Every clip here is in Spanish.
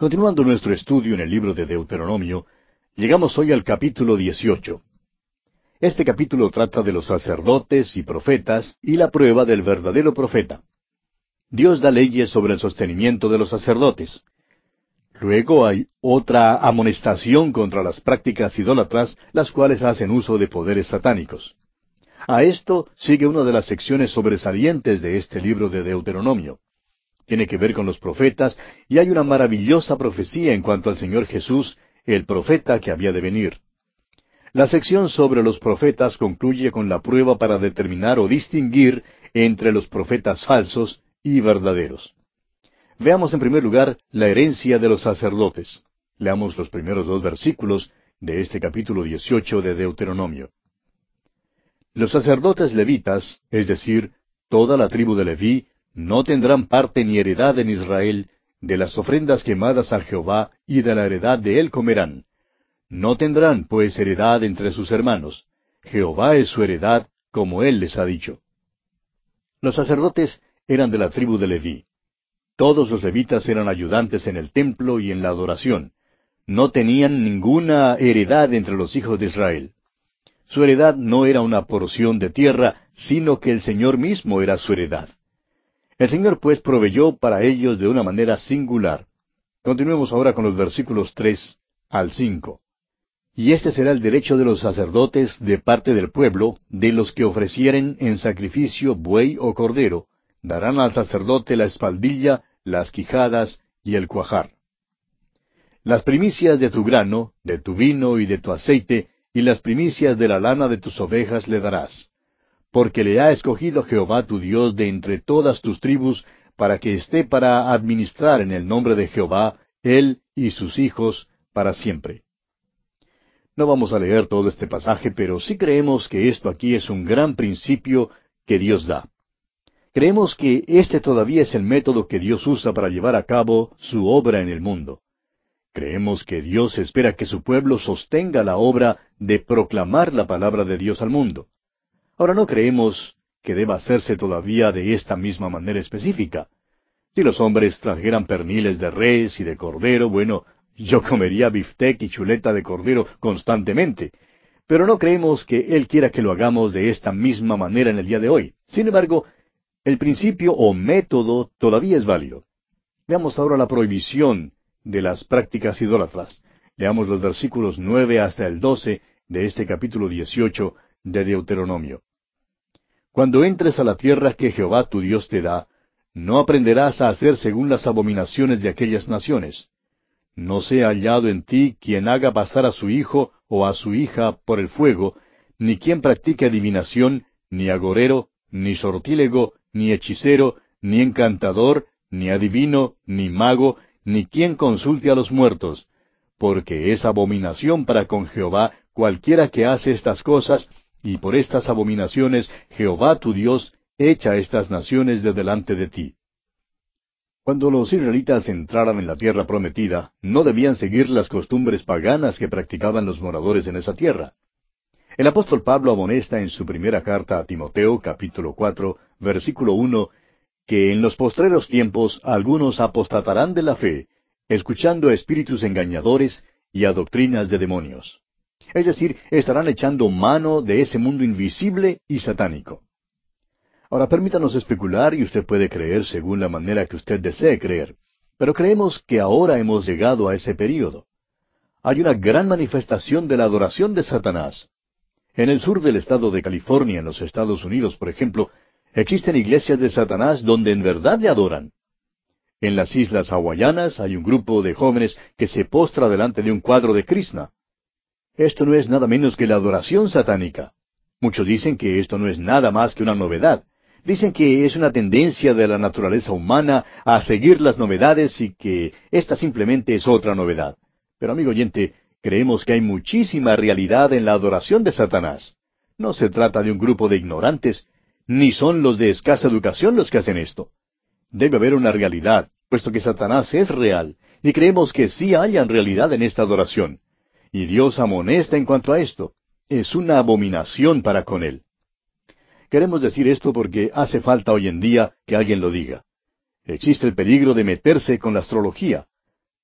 Continuando nuestro estudio en el libro de Deuteronomio, llegamos hoy al capítulo 18. Este capítulo trata de los sacerdotes y profetas y la prueba del verdadero profeta. Dios da leyes sobre el sostenimiento de los sacerdotes. Luego hay otra amonestación contra las prácticas idólatras, las cuales hacen uso de poderes satánicos. A esto sigue una de las secciones sobresalientes de este libro de Deuteronomio. Tiene que ver con los profetas, y hay una maravillosa profecía en cuanto al Señor Jesús, el profeta que había de venir. La sección sobre los profetas concluye con la prueba para determinar o distinguir entre los profetas falsos y verdaderos. Veamos en primer lugar la herencia de los sacerdotes. Leamos los primeros 2 versículos de este capítulo 18 de Deuteronomio. Los sacerdotes levitas, es decir, toda la tribu de Leví, no tendrán parte ni heredad en Israel, de las ofrendas quemadas a Jehová, y de la heredad de él comerán. No tendrán, pues, heredad entre sus hermanos. Jehová es su heredad, como él les ha dicho. Los sacerdotes eran de la tribu de Leví. Todos los levitas eran ayudantes en el templo y en la adoración. No tenían ninguna heredad entre los hijos de Israel. Su heredad no era una porción de tierra, sino que el Señor mismo era su heredad. El Señor pues proveyó para ellos de una manera singular. Continuemos ahora con los versículos 3 al 5. Y este será el derecho de los sacerdotes de parte del pueblo, de los que ofrecieren en sacrificio buey o cordero, darán al sacerdote la espaldilla, las quijadas y el cuajar. Las primicias de tu grano, de tu vino y de tu aceite, y las primicias de la lana de tus ovejas le darás. Porque le ha escogido Jehová tu Dios de entre todas tus tribus, para que esté para administrar en el nombre de Jehová, él y sus hijos, para siempre. No vamos a leer todo este pasaje, pero sí creemos que esto aquí es un gran principio que Dios da. Creemos que este todavía es el método que Dios usa para llevar a cabo su obra en el mundo. Creemos que Dios espera que su pueblo sostenga la obra de proclamar la palabra de Dios al mundo. Ahora no creemos que deba hacerse todavía de esta misma manera específica. Si los hombres trajeran perniles de res y de cordero, bueno, yo comería biftec y chuleta de cordero constantemente. Pero no creemos que Él quiera que lo hagamos de esta misma manera en el día de hoy. Sin embargo, el principio o método todavía es válido. Veamos ahora la prohibición de las prácticas idólatras. Leamos los versículos 9 hasta el 12 de este capítulo 18 de Deuteronomio. Cuando entres a la tierra que Jehová tu Dios te da, no aprenderás a hacer según las abominaciones de aquellas naciones. No sea hallado en ti quien haga pasar a su hijo o a su hija por el fuego, ni quien practique adivinación, ni agorero, ni sortílego, ni hechicero, ni encantador, ni adivino, ni mago, ni quien consulte a los muertos, porque es abominación para con Jehová cualquiera que hace estas cosas, y por estas abominaciones Jehová tu Dios echa estas naciones de delante de ti. Cuando los israelitas entraran en la tierra prometida, no debían seguir las costumbres paganas que practicaban los moradores en esa tierra. El apóstol Pablo amonesta en su primera carta a Timoteo, capítulo 4, versículo 1, que en los postreros tiempos algunos apostatarán de la fe, escuchando a espíritus engañadores y a doctrinas de demonios. Es decir, estarán echando mano de ese mundo invisible y satánico. Ahora permítanos especular y usted puede creer según la manera que usted desee creer, pero creemos que ahora hemos llegado a ese período. Hay una gran manifestación de la adoración de Satanás. En el sur del estado de California, en los Estados Unidos, por ejemplo, existen iglesias de Satanás donde en verdad le adoran. En las islas hawaianas hay un grupo de jóvenes que se postra delante de un cuadro de Krishna. Esto no es nada menos que la adoración satánica. Muchos dicen que esto no es nada más que una novedad. Dicen que es una tendencia de la naturaleza humana a seguir las novedades y que esta simplemente es otra novedad. Pero amigo oyente, creemos que hay muchísima realidad en la adoración de Satanás. No se trata de un grupo de ignorantes, ni son los de escasa educación los que hacen esto. Debe haber una realidad, puesto que Satanás es real, y creemos que sí hayan realidad en esta adoración. Y Dios amonesta en cuanto a esto. Es una abominación para con él. Queremos decir esto porque hace falta hoy en día que alguien lo diga. Existe el peligro de meterse con la astrología.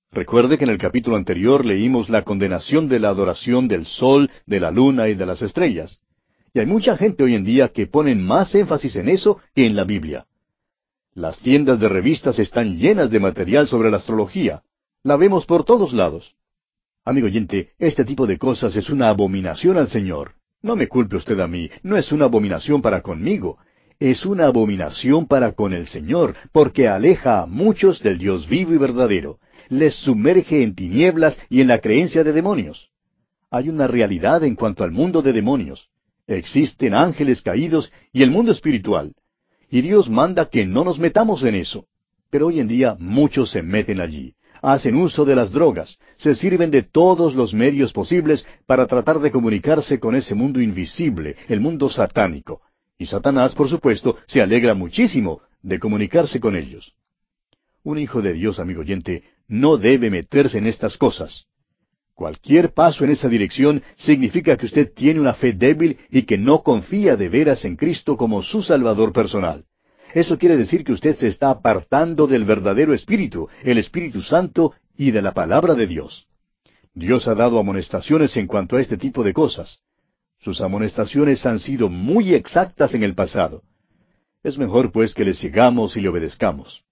Recuerde que en el capítulo anterior leímos la condenación de la adoración del sol, de la luna y de las estrellas. Y hay mucha gente hoy en día que ponen más énfasis en eso que en la Biblia. Las tiendas de revistas están llenas de material sobre la astrología. La vemos por todos lados. Amigo oyente, este tipo de cosas es una abominación al Señor. No me culpe usted a mí, no es una abominación para conmigo. Es una abominación para con el Señor, porque aleja a muchos del Dios vivo y verdadero. Les sumerge en tinieblas y en la creencia de demonios. Hay una realidad en cuanto al mundo de demonios. Existen ángeles caídos y el mundo espiritual. Y Dios manda que no nos metamos en eso. Pero hoy en día muchos se meten allí. Hacen uso de las drogas, se sirven de todos los medios posibles para tratar de comunicarse con ese mundo invisible, el mundo satánico. Y Satanás, por supuesto, se alegra muchísimo de comunicarse con ellos. Un hijo de Dios, amigo oyente, no debe meterse en estas cosas. Cualquier paso en esa dirección significa que usted tiene una fe débil y que no confía de veras en Cristo como su Salvador personal. Eso quiere decir que usted se está apartando del verdadero Espíritu, el Espíritu Santo, y de la palabra de Dios. Dios ha dado amonestaciones en cuanto a este tipo de cosas. Sus amonestaciones han sido muy exactas en el pasado. Es mejor, pues, que le sigamos y le obedezcamos.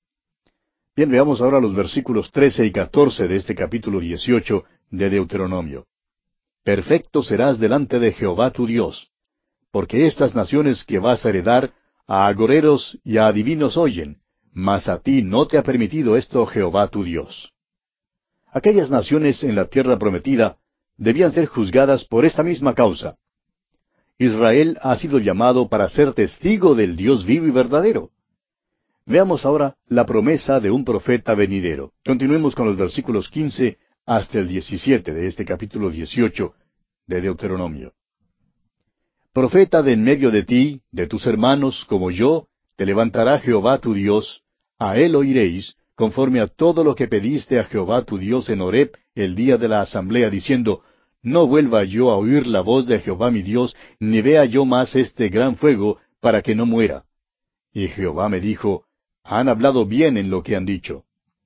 Bien, veamos ahora los versículos 13 y 14 de este capítulo 18 de Deuteronomio. Perfecto serás delante de Jehová tu Dios, porque estas naciones que vas a heredar, a agoreros y a adivinos oyen, mas a ti no te ha permitido esto Jehová tu Dios. Aquellas naciones en la tierra prometida debían ser juzgadas por esta misma causa. Israel ha sido llamado para ser testigo del Dios vivo y verdadero. Veamos ahora la promesa de un profeta venidero. Continuemos con los versículos 15 hasta el 17 de este capítulo 18 de Deuteronomio. Profeta de en medio de ti, de tus hermanos, como yo, te levantará Jehová tu Dios, a él oiréis, conforme a todo lo que pediste a Jehová tu Dios en Horeb el día de la asamblea, diciendo, no vuelva yo a oír la voz de Jehová mi Dios, ni vea yo más este gran fuego, para que no muera. Y Jehová me dijo, han hablado bien en lo que han dicho.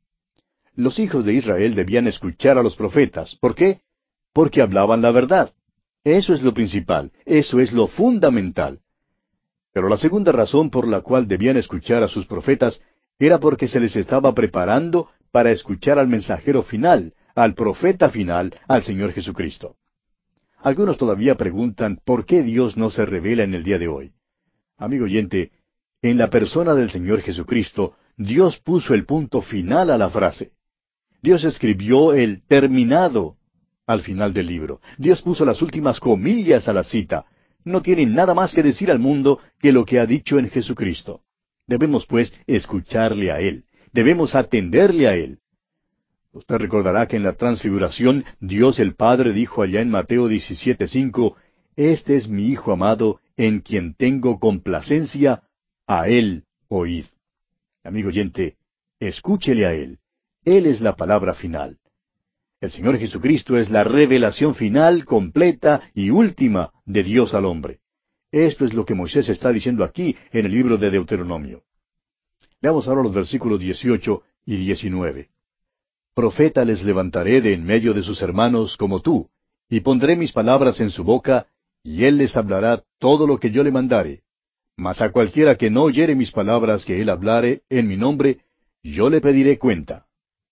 Los hijos de Israel debían escuchar a los profetas. ¿Por qué? Porque hablaban la verdad. Eso es lo principal, eso es lo fundamental. Pero la segunda razón por la cual debían escuchar a sus profetas era porque se les estaba preparando para escuchar al mensajero final, al profeta final, al Señor Jesucristo. Algunos todavía preguntan por qué Dios no se revela en el día de hoy. Amigo oyente, en la persona del Señor Jesucristo, Dios puso el punto final a la frase. Dios escribió el terminado al final del libro. Dios puso las últimas comillas a la cita. No tiene nada más que decir al mundo que lo que ha dicho en Jesucristo. Debemos, pues, escucharle a Él. Debemos atenderle a Él. Usted recordará que en la transfiguración, Dios el Padre dijo allá en Mateo 17:5, Este es mi Hijo amado, en quien tengo complacencia, a Él oíd. Amigo oyente, escúchele a Él. Él es la palabra final. El Señor Jesucristo es la revelación final, completa y última de Dios al hombre. Esto es lo que Moisés está diciendo aquí en el libro de Deuteronomio. Leamos ahora los versículos 18 y 19. Profeta les levantaré de en medio de sus hermanos como tú, y pondré mis palabras en su boca, y él les hablará todo lo que yo le mandare. Mas a cualquiera que no oyere mis palabras que él hablare en mi nombre, yo le pediré cuenta.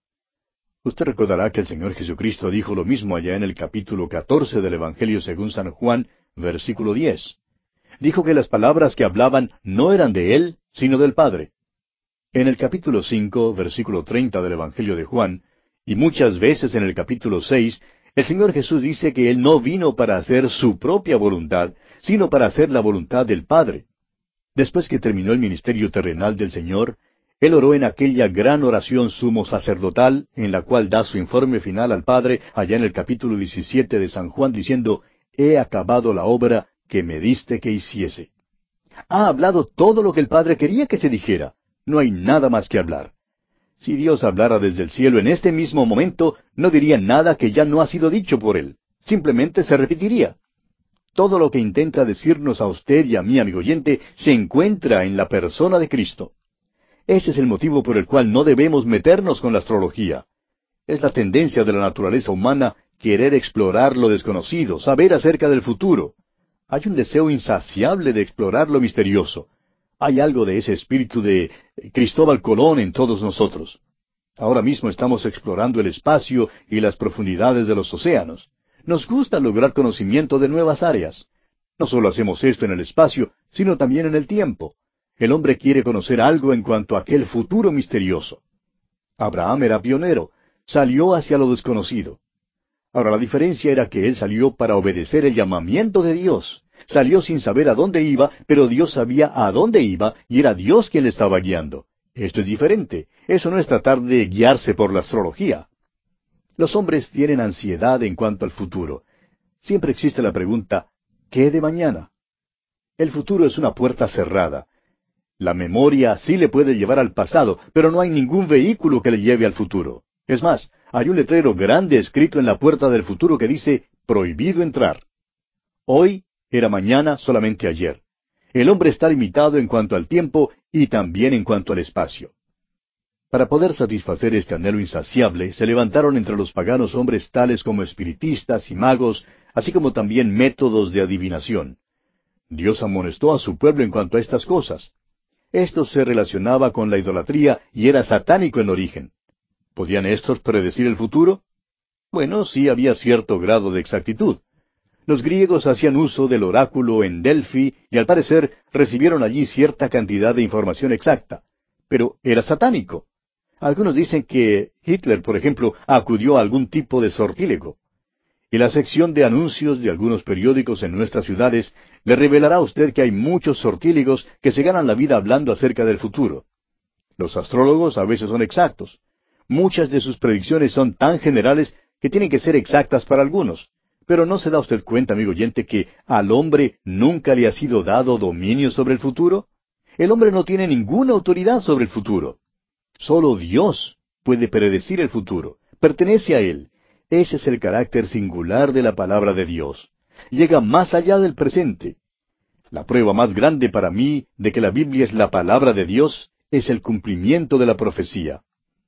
Usted recordará que el Señor Jesucristo dijo lo mismo allá en el capítulo 14 del Evangelio según San Juan, versículo 10. Dijo que las palabras que hablaban no eran de Él, sino del Padre. En el capítulo 5, versículo 30 del Evangelio de Juan, y muchas veces en el capítulo 6, el Señor Jesús dice que Él no vino para hacer su propia voluntad, sino para hacer la voluntad del Padre. Después que terminó el ministerio terrenal del Señor, Él oró en aquella gran oración sumo sacerdotal, en la cual da su informe final al Padre, allá en el capítulo 17 de San Juan, diciendo, He acabado la obra que me diste que hiciese. Ha hablado todo lo que el Padre quería que se dijera. No hay nada más que hablar. Si Dios hablara desde el cielo en este mismo momento, no diría nada que ya no ha sido dicho por Él. Simplemente se repetiría. Todo lo que intenta decirnos a usted y a mí, amigo oyente, se encuentra en la persona de Cristo. Ese es el motivo por el cual no debemos meternos con la astrología. Es la tendencia de la naturaleza humana querer explorar lo desconocido, saber acerca del futuro. Hay un deseo insaciable de explorar lo misterioso. Hay algo de ese espíritu de Cristóbal Colón en todos nosotros. Ahora mismo estamos explorando el espacio y las profundidades de los océanos. Nos gusta lograr conocimiento de nuevas áreas. No solo hacemos esto en el espacio, sino también en el tiempo. El hombre quiere conocer algo en cuanto a aquel futuro misterioso. Abraham era pionero, salió hacia lo desconocido. Ahora la diferencia era que él salió para obedecer el llamamiento de Dios. Salió sin saber a dónde iba, pero Dios sabía a dónde iba y era Dios quien le estaba guiando. Esto es diferente. Eso no es tratar de guiarse por la astrología. Los hombres tienen ansiedad en cuanto al futuro. Siempre existe la pregunta, ¿qué de mañana? El futuro es una puerta cerrada. La memoria sí le puede llevar al pasado, pero no hay ningún vehículo que le lleve al futuro. Es más, hay un letrero grande escrito en la puerta del futuro que dice, prohibido entrar. Hoy era mañana solamente ayer. El hombre está limitado en cuanto al tiempo y también en cuanto al espacio. Para poder satisfacer este anhelo insaciable, se levantaron entre los paganos hombres tales como espiritistas y magos, así como también métodos de adivinación. Dios amonestó a su pueblo en cuanto a estas cosas. Esto se relacionaba con la idolatría y era satánico en origen. ¿Podían estos predecir el futuro? Bueno, sí había cierto grado de exactitud. Los griegos hacían uso del oráculo en Delfi y al parecer recibieron allí cierta cantidad de información exacta. Pero era satánico. Algunos dicen que Hitler, por ejemplo, acudió a algún tipo de sortílego. Y la sección de anuncios de algunos periódicos en nuestras ciudades le revelará a usted que hay muchos sortílegos que se ganan la vida hablando acerca del futuro. Los astrólogos a veces son exactos. Muchas de sus predicciones son tan generales que tienen que ser exactas para algunos. Pero ¿no se da usted cuenta, amigo oyente, que al hombre nunca le ha sido dado dominio sobre el futuro? El hombre no tiene ninguna autoridad sobre el futuro. Solo Dios puede predecir el futuro. Pertenece a Él. Ese es el carácter singular de la palabra de Dios. Llega más allá del presente. La prueba más grande para mí de que la Biblia es la palabra de Dios es el cumplimiento de la profecía.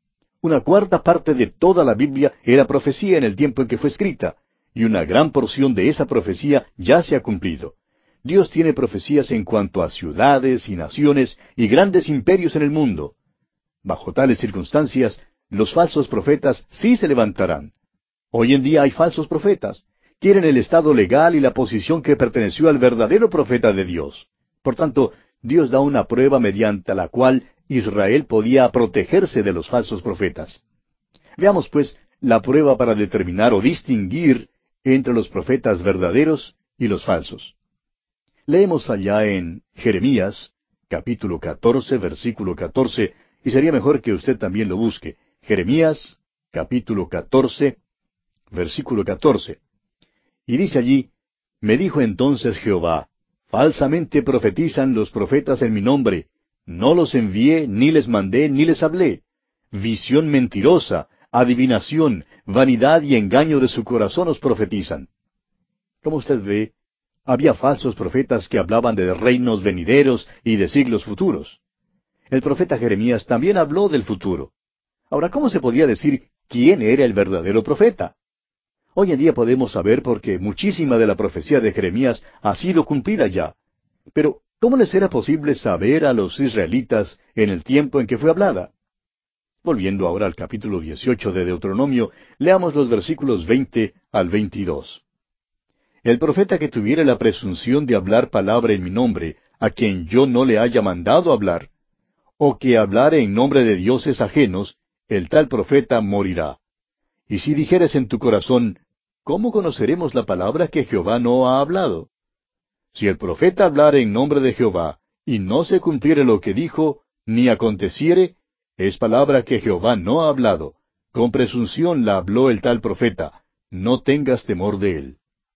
Una cuarta parte de toda la Biblia era profecía en el tiempo en que fue escrita, y una gran porción de esa profecía ya se ha cumplido. Dios tiene profecías en cuanto a ciudades y naciones y grandes imperios en el mundo. Bajo tales circunstancias, los falsos profetas sí se levantarán. Hoy en día hay falsos profetas. Quieren el estado legal y la posición que perteneció al verdadero profeta de Dios. Por tanto, Dios da una prueba mediante la cual Israel podía protegerse de los falsos profetas. Veamos, pues, la prueba para determinar o distinguir entre los profetas verdaderos y los falsos. Leemos allá en Jeremías, capítulo 14, versículo 14, y sería mejor que usted también lo busque. Jeremías, capítulo 14, versículo 14. Y dice allí, me dijo entonces Jehová, falsamente profetizan los profetas en mi nombre, no los envié, ni les mandé, ni les hablé. Visión mentirosa, adivinación, vanidad y engaño de su corazón os profetizan. Como usted ve, había falsos profetas que hablaban de reinos venideros y de siglos futuros. El profeta Jeremías también habló del futuro. Ahora, ¿cómo se podía decir quién era el verdadero profeta? Hoy en día podemos saber porque muchísima de la profecía de Jeremías ha sido cumplida ya. Pero, ¿cómo les era posible saber a los israelitas en el tiempo en que fue hablada? Volviendo ahora al capítulo 18 de Deuteronomio, leamos los versículos 20 al 22. El profeta que tuviere la presunción de hablar palabra en mi nombre, a quien yo no le haya mandado hablar, o que hablare en nombre de dioses ajenos, el tal profeta morirá. Y si dijeres en tu corazón, ¿cómo conoceremos la palabra que Jehová no ha hablado? Si el profeta hablare en nombre de Jehová, y no se cumpliere lo que dijo, ni aconteciere, es palabra que Jehová no ha hablado. Con presunción la habló el tal profeta. No tengas temor de él.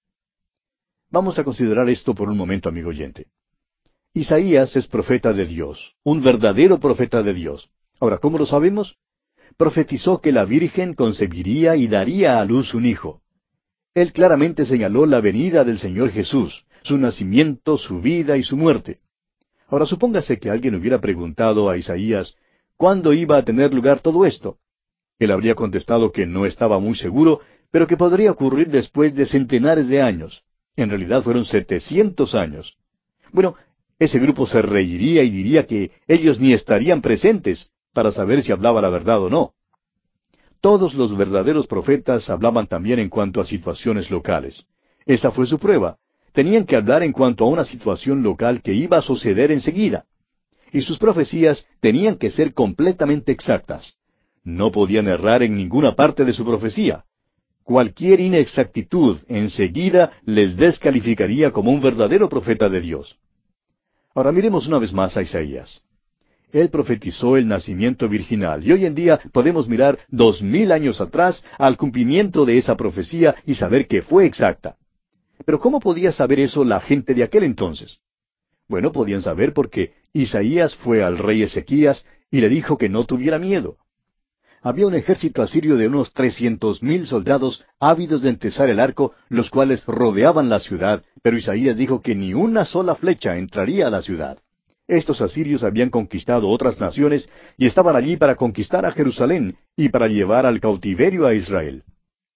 Vamos a considerar esto por un momento, amigo oyente. Isaías es profeta de Dios, un verdadero profeta de Dios. Ahora, ¿cómo lo sabemos? Profetizó que la Virgen concebiría y daría a luz un hijo. Él claramente señaló la venida del Señor Jesús, su nacimiento, su vida y su muerte. Ahora supóngase que alguien hubiera preguntado a Isaías, ¿cuándo iba a tener lugar todo esto? Él habría contestado que no estaba muy seguro, pero que podría ocurrir después de centenares de años. En realidad fueron 700 años. Bueno, ese grupo se reiría y diría que ellos ni estarían presentes para saber si hablaba la verdad o no. Todos los verdaderos profetas hablaban también en cuanto a situaciones locales. Esa fue su prueba. Tenían que hablar en cuanto a una situación local que iba a suceder enseguida. Y sus profecías tenían que ser completamente exactas. No podían errar en ninguna parte de su profecía. Cualquier inexactitud enseguida les descalificaría como un verdadero profeta de Dios. Ahora miremos una vez más a Isaías. Él profetizó el nacimiento virginal, y hoy en día podemos mirar 2000 años atrás al cumplimiento de esa profecía y saber que fue exacta. Pero ¿cómo podía saber eso la gente de aquel entonces? Bueno, podían saber porque Isaías fue al rey Ezequías y le dijo que no tuviera miedo. Había un ejército asirio de unos 300,000 soldados ávidos de entesar el arco, los cuales rodeaban la ciudad, pero Isaías dijo que ni una sola flecha entraría a la ciudad. Estos asirios habían conquistado otras naciones y estaban allí para conquistar a Jerusalén y para llevar al cautiverio a Israel.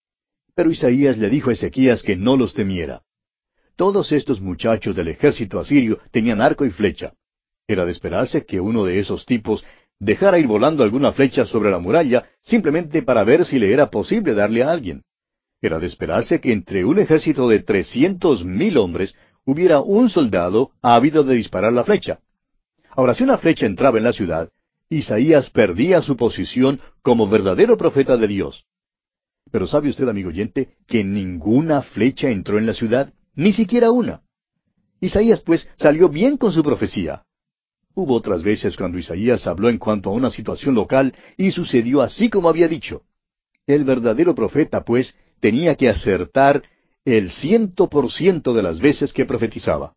Pero Isaías le dijo a Ezequías que no los temiera. Todos estos muchachos del ejército asirio tenían arco y flecha. Era de esperarse que uno de esos tipos dejara ir volando alguna flecha sobre la muralla simplemente para ver si le era posible darle a alguien. Era de esperarse que entre un ejército de 300,000 hombres hubiera un soldado ávido de disparar la flecha. Ahora, si una flecha entraba en la ciudad, Isaías perdía su posición como verdadero profeta de Dios. Pero ¿sabe usted, amigo oyente, que ninguna flecha entró en la ciudad? Ni siquiera una. Isaías, pues, salió bien con su profecía. Hubo otras veces cuando Isaías habló en cuanto a una situación local y sucedió así como había dicho. El verdadero profeta, pues, tenía que acertar el 100% de las veces que profetizaba.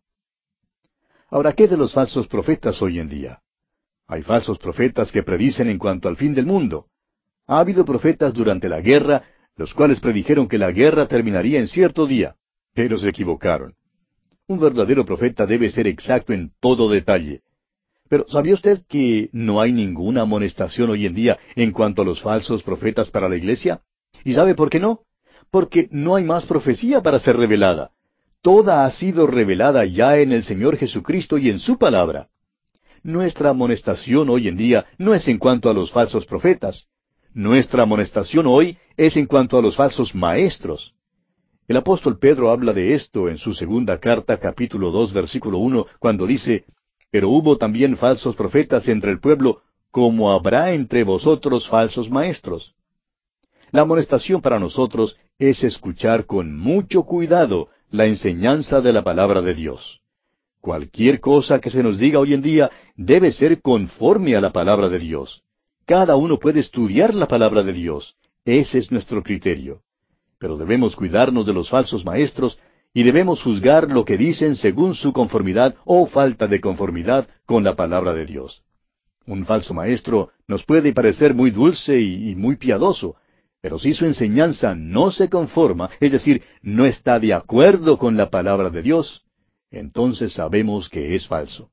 Ahora, ¿qué de los falsos profetas hoy en día? Hay falsos profetas que predicen en cuanto al fin del mundo. Ha habido profetas durante la guerra, los cuales predijeron que la guerra terminaría en cierto día, pero se equivocaron. Un verdadero profeta debe ser exacto en todo detalle. Pero ¿sabía usted que no hay ninguna amonestación hoy en día en cuanto a los falsos profetas para la iglesia? ¿Y sabe por qué no? Porque no hay más profecía para ser revelada. Toda ha sido revelada ya en el Señor Jesucristo y en su palabra. Nuestra amonestación hoy en día no es en cuanto a los falsos profetas. Nuestra amonestación hoy es en cuanto a los falsos maestros. El apóstol Pedro habla de esto en su segunda carta, capítulo 2, versículo 1, cuando dice: Pero hubo también falsos profetas entre el pueblo, como habrá entre vosotros falsos maestros. La amonestación para nosotros es escuchar con mucho cuidado la enseñanza de la palabra de Dios. Cualquier cosa que se nos diga hoy en día debe ser conforme a la palabra de Dios. Cada uno puede estudiar la palabra de Dios. Ese es nuestro criterio. Pero debemos cuidarnos de los falsos maestros y debemos juzgar lo que dicen según su conformidad o falta de conformidad con la palabra de Dios. Un falso maestro nos puede parecer muy dulce y muy piadoso, pero si su enseñanza no se conforma, es decir, no está de acuerdo con la palabra de Dios, entonces sabemos que es falso.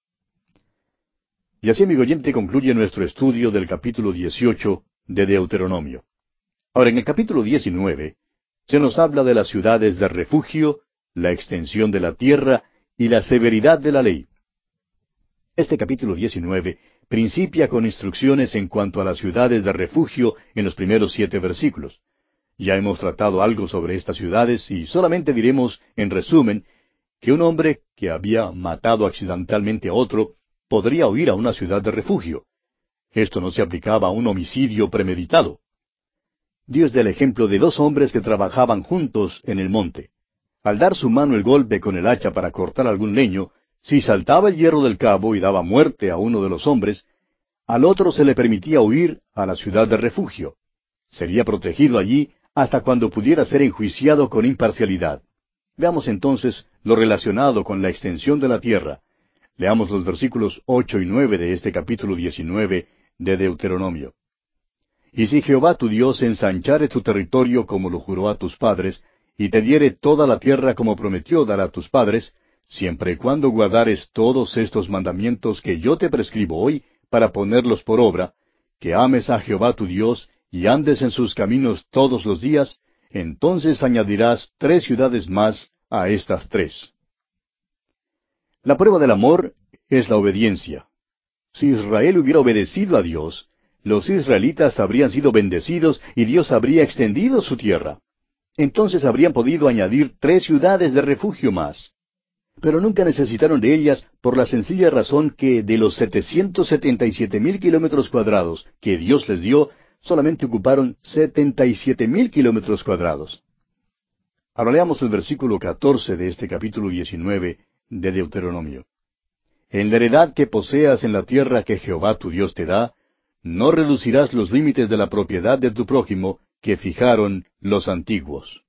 Y así, amigo oyente, concluye nuestro estudio del capítulo 18 de Deuteronomio. Ahora, en el capítulo 19, se nos habla de las ciudades de refugio, la extensión de la tierra y la severidad de la ley. Este capítulo 19 principia con instrucciones en cuanto a las ciudades de refugio en los primeros 7 versículos. Ya hemos tratado algo sobre estas ciudades y solamente diremos, en resumen, que un hombre que había matado accidentalmente a otro podría huir a una ciudad de refugio. Esto no se aplicaba a un homicidio premeditado. Dios da el ejemplo de 2 hombres que trabajaban juntos en el monte. Al dar su mano el golpe con el hacha para cortar algún leño, si saltaba el hierro del cabo y daba muerte a uno de los hombres, al otro se le permitía huir a la ciudad de refugio. Sería protegido allí hasta cuando pudiera ser enjuiciado con imparcialidad. Veamos entonces lo relacionado con la extensión de la tierra. Leamos los versículos 8 y 9 de este capítulo 19 de Deuteronomio. Y si Jehová tu Dios ensanchare tu territorio como lo juró a tus padres, y te diere toda la tierra como prometió dar a tus padres, siempre y cuando guardares todos estos mandamientos que yo te prescribo hoy, para ponerlos por obra, que ames a Jehová tu Dios, y andes en sus caminos todos los días, entonces añadirás 3 ciudades más a estas 3. La prueba del amor es la obediencia. Si Israel hubiera obedecido a Dios, los israelitas habrían sido bendecidos y Dios habría extendido su tierra. Entonces habrían podido añadir 3 ciudades de refugio más. Pero nunca necesitaron de ellas por la sencilla razón que de los 777,000 kilómetros cuadrados que Dios les dio, solamente ocuparon 77,000 kilómetros cuadrados. Ahora leamos el versículo 14 de este capítulo 19 de Deuteronomio. En la heredad que poseas en la tierra que Jehová tu Dios te da, no reducirás los límites de la propiedad de tu prójimo que fijaron los antiguos.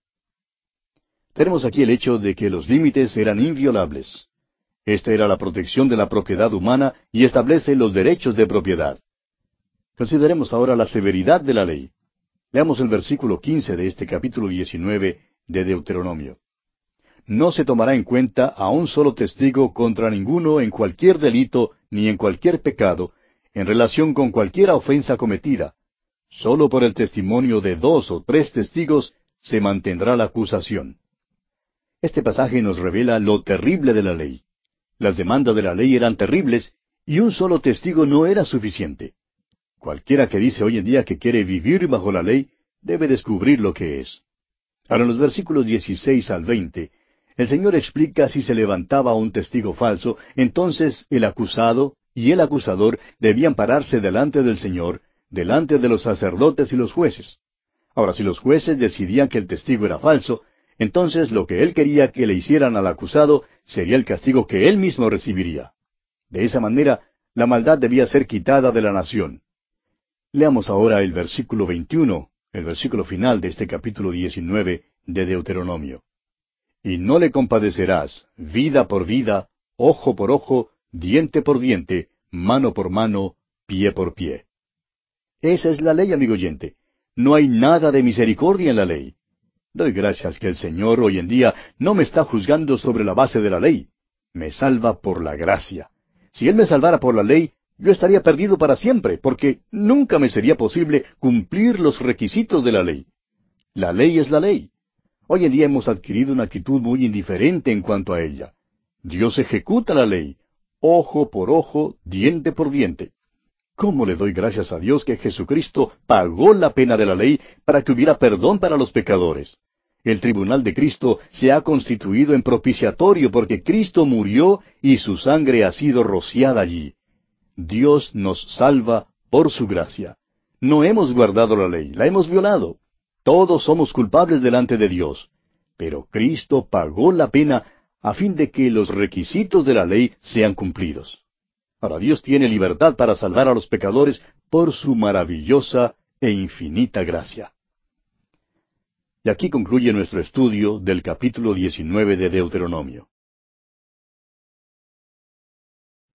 Tenemos aquí el hecho de que los límites eran inviolables. Esta era la protección de la propiedad humana y establece los derechos de propiedad. Consideremos ahora la severidad de la ley. Leamos el versículo 15 de este capítulo 19 de Deuteronomio. No se tomará en cuenta a un solo testigo contra ninguno en cualquier delito ni en cualquier pecado, en relación con cualquier ofensa cometida. Solo por el testimonio de 2 o 3 testigos se mantendrá la acusación. Este pasaje nos revela lo terrible de la ley. Las demandas de la ley eran terribles y un solo testigo no era suficiente. Cualquiera que dice hoy en día que quiere vivir bajo la ley debe descubrir lo que es. Ahora en los versículos 16 al 20, el Señor explica si se levantaba un testigo falso, entonces el acusado y el acusador debían pararse delante del Señor, delante de los sacerdotes y los jueces. Ahora, si los jueces decidían que el testigo era falso, entonces lo que él quería que le hicieran al acusado sería el castigo que él mismo recibiría. De esa manera, la maldad debía ser quitada de la nación. Leamos ahora el versículo 21, el versículo final de este capítulo 19 de Deuteronomio. Y no le compadecerás, vida por vida, ojo por ojo, diente por diente, mano por mano, pie por pie. Esa es la ley, amigo oyente. No hay nada de misericordia en la ley. Doy gracias que el Señor hoy en día no me está juzgando sobre la base de la ley. Me salva por la gracia. Si Él me salvara por la ley, yo estaría perdido para siempre, porque nunca me sería posible cumplir los requisitos de la ley. La ley es la ley. Hoy en día hemos adquirido una actitud muy indiferente en cuanto a ella. Dios ejecuta la ley, ojo por ojo, diente por diente. ¿Cómo le doy gracias a Dios que Jesucristo pagó la pena de la ley para que hubiera perdón para los pecadores? El tribunal de Cristo se ha constituido en propiciatorio porque Cristo murió y su sangre ha sido rociada allí. Dios nos salva por su gracia. No hemos guardado la ley, la hemos violado. Todos somos culpables delante de Dios. Pero Cristo pagó la pena a fin de que los requisitos de la ley sean cumplidos. Ahora Dios tiene libertad para salvar a los pecadores por su maravillosa e infinita gracia. Y aquí concluye nuestro estudio del capítulo 19 de Deuteronomio.